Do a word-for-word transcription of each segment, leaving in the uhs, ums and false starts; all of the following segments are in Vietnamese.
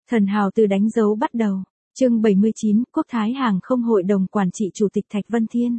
Thần hào từ đánh dấu bắt đầu. Chương bảy mươi chín, Quốc Thái Hàng không Hội đồng Quản trị Chủ tịch Thạch Vân Thiên.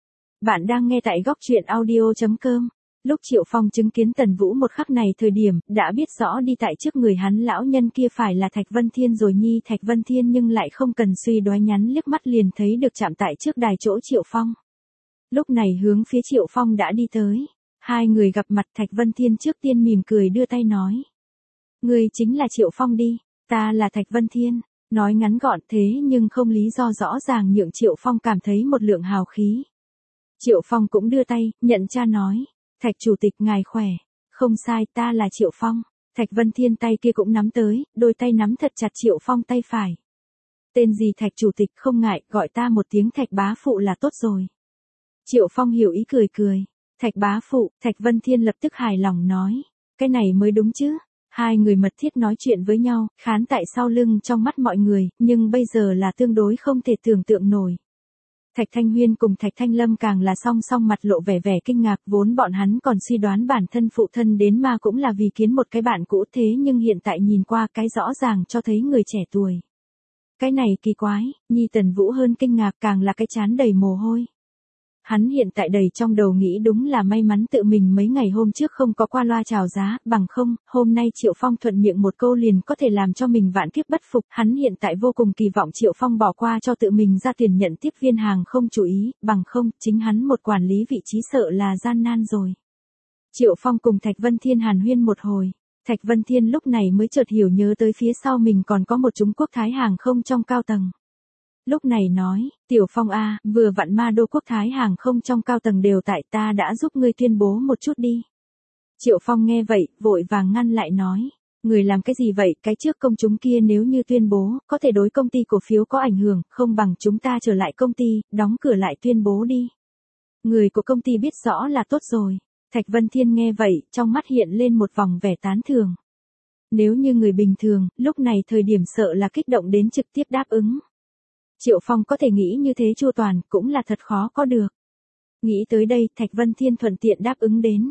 Bạn đang nghe tại góc truyện audio chấm com. Lúc Triệu Phong chứng kiến Tần Vũ một khắc này thời điểm, đã biết rõ đi tại trước người hắn lão nhân kia phải là Thạch Vân Thiên rồi nhi Thạch Vân Thiên nhưng lại không cần suy đoán nhắn liếc mắt liền thấy được chạm tại trước đài chỗ Triệu Phong. Lúc này hướng phía Triệu Phong đã đi tới. Hai người gặp mặt Thạch Vân Thiên trước tiên mỉm cười đưa tay nói. Người chính là Triệu Phong đi, ta là Thạch Vân Thiên. Nói ngắn gọn thế nhưng không lý do rõ ràng nhượng Triệu Phong cảm thấy một lượng hào khí. Triệu Phong cũng đưa tay, nhận cha nói. Thạch chủ tịch ngài khỏe. Không sai, ta là Triệu Phong. Thạch Vân Thiên tay kia cũng nắm tới, đôi tay nắm thật chặt Triệu Phong tay phải. Tên gì Thạch chủ tịch không ngại, gọi ta một tiếng Thạch bá phụ là tốt rồi. Triệu Phong hiểu ý cười cười. Thạch bá phụ, Thạch Vân Thiên lập tức hài lòng nói. Cái này mới đúng chứ. Hai người mật thiết nói chuyện với nhau, khán tại sau lưng trong mắt mọi người, nhưng bây giờ là tương đối không thể tưởng tượng nổi. Thạch Thanh Huyên cùng Thạch Thanh Lâm càng là song song mặt lộ vẻ vẻ kinh ngạc, vốn bọn hắn còn suy đoán bản thân phụ thân đến ma cũng là vì kiến một cái bạn cũ thế nhưng hiện tại nhìn qua cái rõ ràng cho thấy người trẻ tuổi. Cái này kỳ quái, nhi Tần Vũ hơn kinh ngạc càng là cái chán đầy mồ hôi. Hắn hiện tại đầy trong đầu nghĩ đúng là may mắn tự mình mấy ngày hôm trước không có qua loa chào giá, bằng không, hôm nay Triệu Phong thuận miệng một câu liền có thể làm cho mình vạn kiếp bất phục. Hắn hiện tại vô cùng kỳ vọng Triệu Phong bỏ qua cho tự mình ra tiền nhận tiếp viên hàng không chú ý, bằng không, chính hắn một quản lý vị trí sợ là gian nan rồi. Triệu Phong cùng Thạch Vân Thiên hàn huyên một hồi. Thạch Vân Thiên lúc này mới chợt hiểu nhớ tới phía sau mình còn có một Trung Quốc Thái hàng không trong cao tầng. Lúc này nói, Tiểu Phong a, vừa vặn ma đô Quốc Thái hàng không trong cao tầng đều tại ta đã giúp ngươi tuyên bố một chút đi. Triệu Phong nghe vậy, vội vàng ngăn lại nói, người làm cái gì vậy, cái trước công chúng kia nếu như tuyên bố, có thể đối công ty cổ phiếu có ảnh hưởng, không bằng chúng ta trở lại công ty, đóng cửa lại tuyên bố đi. Người của công ty biết rõ là tốt rồi. Thạch Vân Thiên nghe vậy, trong mắt hiện lên một vòng vẻ tán thưởng. Nếu như người bình thường, lúc này thời điểm sợ là kích động đến trực tiếp đáp ứng. Triệu Phong có thể nghĩ như thế chu toàn, cũng là thật khó có được. Nghĩ tới đây, Thạch Vân Thiên thuận tiện đáp ứng đến.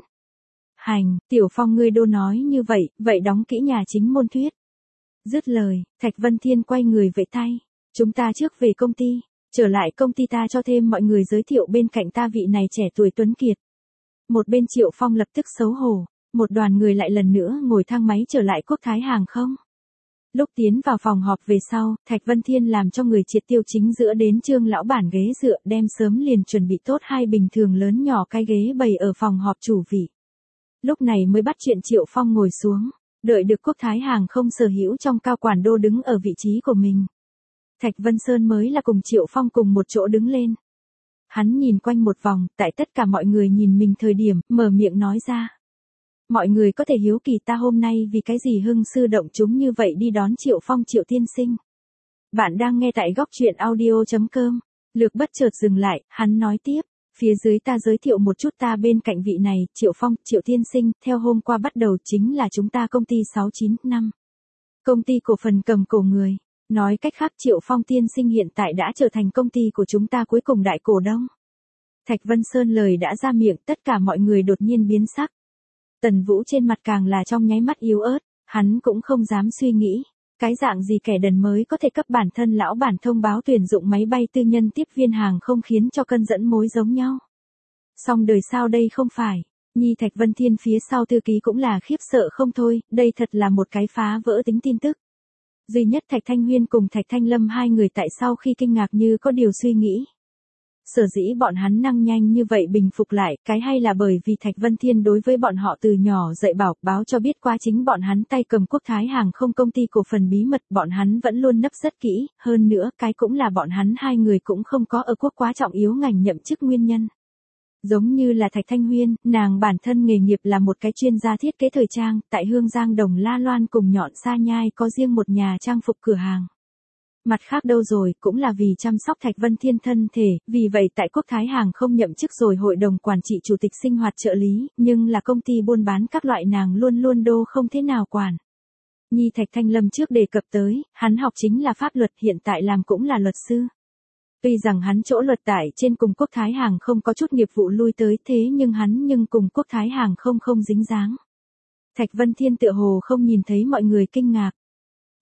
Hành, Tiểu Phong ngươi đô nói như vậy, vậy đóng kỹ nhà chính môn thuyết. Dứt lời, Thạch Vân Thiên quay người vẫy tay. Chúng ta trước về công ty, trở lại công ty ta cho thêm mọi người giới thiệu bên cạnh ta vị này trẻ tuổi tuấn kiệt. Một bên Triệu Phong lập tức xấu hổ, một đoàn người lại lần nữa ngồi thang máy trở lại Quốc Thái hàng không. Lúc tiến vào phòng họp về sau, Thạch Vân Thiên làm cho người triệt tiêu chính giữa đến Trương lão bản ghế dựa đem sớm liền chuẩn bị tốt hai bình thường lớn nhỏ cái ghế bày ở phòng họp chủ vị. Lúc này mới bắt chuyện Triệu Phong ngồi xuống, đợi được Quốc Thái hàng không sở hữu trong cao quản đô đứng ở vị trí của mình. Thạch Vân Sơn mới là cùng Triệu Phong cùng một chỗ đứng lên. Hắn nhìn quanh một vòng, tại tất cả mọi người nhìn mình thời điểm, mở miệng nói ra. Mọi người có thể hiếu kỳ ta hôm nay vì cái gì hưng sư động chúng như vậy đi đón Triệu Phong Triệu tiên sinh. Bạn đang nghe tại góc truyện audio chấm com. Lược bất chợt dừng lại, hắn nói tiếp. Phía dưới ta giới thiệu một chút ta bên cạnh vị này, Triệu Phong, Triệu tiên sinh, theo hôm qua bắt đầu chính là chúng ta công ty sáu chín năm. Công ty cổ phần cầm cổ người. Nói cách khác Triệu Phong tiên sinh hiện tại đã trở thành công ty của chúng ta cuối cùng đại cổ đông. Thạch Vân Sơn lời đã ra miệng, tất cả mọi người đột nhiên biến sắc. Tần Vũ trên mặt càng là trong nháy mắt yếu ớt, hắn cũng không dám suy nghĩ. Cái dạng gì kẻ đần mới có thể cấp bản thân lão bản thông báo tuyển dụng máy bay tư nhân tiếp viên hàng không khiến cho cân dẫn mối giống nhau. Song đời sao đây không phải. Nhi Thạch Vân Thiên phía sau thư ký cũng là khiếp sợ không thôi, đây thật là một cái phá vỡ tính tin tức. Duy nhất Thạch Thanh Huyên cùng Thạch Thanh Lâm hai người tại sau khi kinh ngạc như có điều suy nghĩ. Sở dĩ bọn hắn năng nhanh như vậy bình phục lại, cái hay là bởi vì Thạch Vân Thiên đối với bọn họ từ nhỏ dạy bảo, báo cho biết qua chính bọn hắn tay cầm Quốc Thái hàng không công ty cổ phần bí mật, bọn hắn vẫn luôn nấp rất kỹ, hơn nữa, cái cũng là bọn hắn hai người cũng không có ở quốc quá trọng yếu ngành nhậm chức nguyên nhân. Giống như là Thạch Thanh Huyên, nàng bản thân nghề nghiệp là một cái chuyên gia thiết kế thời trang, tại Hương Giang Đồng La Loan cùng Nhọn Sa Nhai có riêng một nhà trang phục cửa hàng. Mặt khác đâu rồi, cũng là vì chăm sóc Thạch Vân Thiên thân thể, vì vậy tại Quốc Thái hàng không nhậm chức rồi hội đồng quản trị chủ tịch sinh hoạt trợ lý, nhưng là công ty buôn bán các loại nàng luôn luôn đô không thế nào quản. Nhi Thạch Thanh Lâm trước đề cập tới, hắn học chính là pháp luật hiện tại làm cũng là luật sư. Tuy rằng hắn chỗ luật tại trên cùng Quốc Thái hàng không có chút nghiệp vụ lui tới thế nhưng hắn nhưng cùng Quốc Thái hàng không không dính dáng. Thạch Vân Thiên tựa hồ không nhìn thấy mọi người kinh ngạc.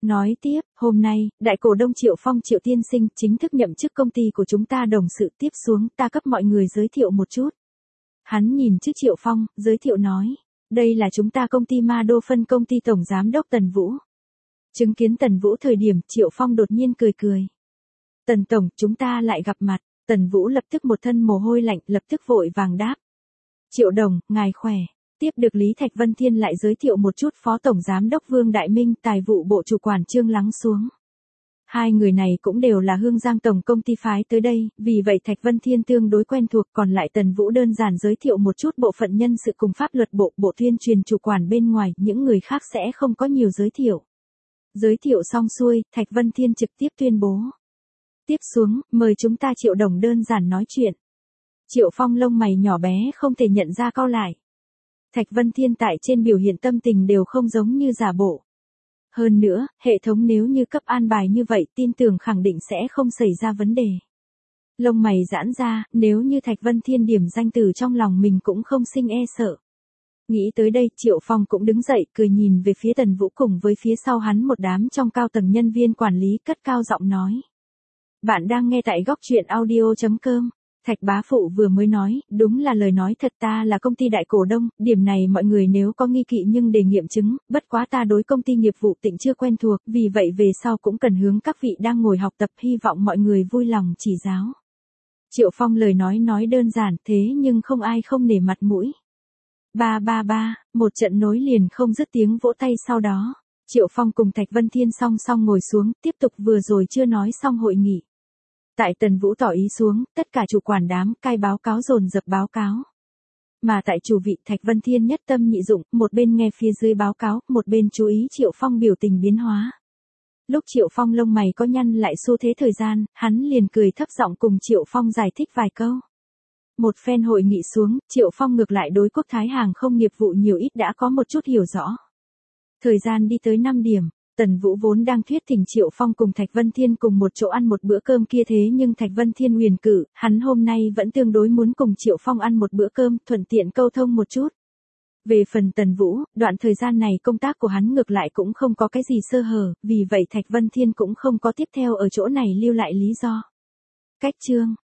Nói tiếp, hôm nay, đại cổ đông Triệu Phong Triệu tiên sinh chính thức nhậm chức công ty của chúng ta đồng sự tiếp xuống ta cấp mọi người giới thiệu một chút. Hắn nhìn trước Triệu Phong, giới thiệu nói, đây là chúng ta công ty Ma Đô phân công ty tổng giám đốc Tần Vũ. Chứng kiến Tần Vũ thời điểm Triệu Phong đột nhiên cười cười. Tần Tổng, chúng ta lại gặp mặt, Tần Vũ lập tức một thân mồ hôi lạnh lập tức vội vàng đáp. Triệu Đồng, ngài khỏe. Tiếp được Lý Thạch Vân Thiên lại giới thiệu một chút Phó Tổng Giám đốc Vương Đại Minh, Tài vụ Bộ Chủ quản Trương Lắng xuống. Hai người này cũng đều là Hương Giang Tổng công ty phái tới đây, vì vậy Thạch Vân Thiên tương đối quen thuộc, còn lại Tần Vũ đơn giản giới thiệu một chút bộ phận nhân sự cùng pháp luật bộ, bộ tuyên truyền chủ quản bên ngoài, những người khác sẽ không có nhiều giới thiệu. Giới thiệu xong xuôi, Thạch Vân Thiên trực tiếp tuyên bố. Tiếp xuống, mời chúng ta Triệu Đồng đơn giản nói chuyện. Triệu Phong lông mày nhỏ bé không thể nhận ra cau lại. Thạch Vân Thiên tại trên biểu hiện tâm tình đều không giống như giả bộ. Hơn nữa, hệ thống nếu như cấp an bài như vậy tin tưởng khẳng định sẽ không xảy ra vấn đề. Lông mày giãn ra, nếu như Thạch Vân Thiên điểm danh từ trong lòng mình cũng không sinh e sợ. Nghĩ tới đây, Triệu Phong cũng đứng dậy, cười nhìn về phía Tần Vũ cùng với phía sau hắn một đám trong cao tầng nhân viên quản lý cất cao giọng nói. Bạn đang nghe tại góc truyện audio chấm com. Thạch bá phụ vừa mới nói, đúng là lời nói thật, ta là công ty đại cổ đông, điểm này mọi người nếu có nghi kỵ nhưng để nghiệm chứng, bất quá ta đối công ty nghiệp vụ Tịnh chưa quen thuộc, vì vậy về sau cũng cần hướng các vị đang ngồi học tập, hy vọng mọi người vui lòng chỉ giáo. Triệu Phong lời nói nói đơn giản thế nhưng không ai không nể mặt mũi. Ba ba ba, một trận nối liền không dứt tiếng vỗ tay sau đó. Triệu Phong cùng Thạch Vân Thiên song song ngồi xuống, tiếp tục vừa rồi chưa nói xong hội nghị. Tại Tần Vũ tỏ ý xuống, tất cả chủ quản đám cai báo cáo dồn dập báo cáo. Mà tại chủ vị Thạch Vân Thiên nhất tâm nhị dụng, một bên nghe phía dưới báo cáo, một bên chú ý Triệu Phong biểu tình biến hóa. Lúc Triệu Phong lông mày có nhăn lại xu thế thời gian, hắn liền cười thấp giọng cùng Triệu Phong giải thích vài câu. Một phen hội nghị xuống, Triệu Phong ngược lại đối Quốc Thái Hàng không nghiệp vụ nhiều ít đã có một chút hiểu rõ. Thời gian đi tới năm điểm. Tần Vũ vốn đang thuyết thỉnh Triệu Phong cùng Thạch Vân Thiên cùng một chỗ ăn một bữa cơm kia thế nhưng Thạch Vân Thiên huyền cử, hắn hôm nay vẫn tương đối muốn cùng Triệu Phong ăn một bữa cơm, thuận tiện câu thông một chút. Về phần Tần Vũ, đoạn thời gian này công tác của hắn ngược lại cũng không có cái gì sơ hở, vì vậy Thạch Vân Thiên cũng không có tiếp theo ở chỗ này lưu lại lý do. Cách chương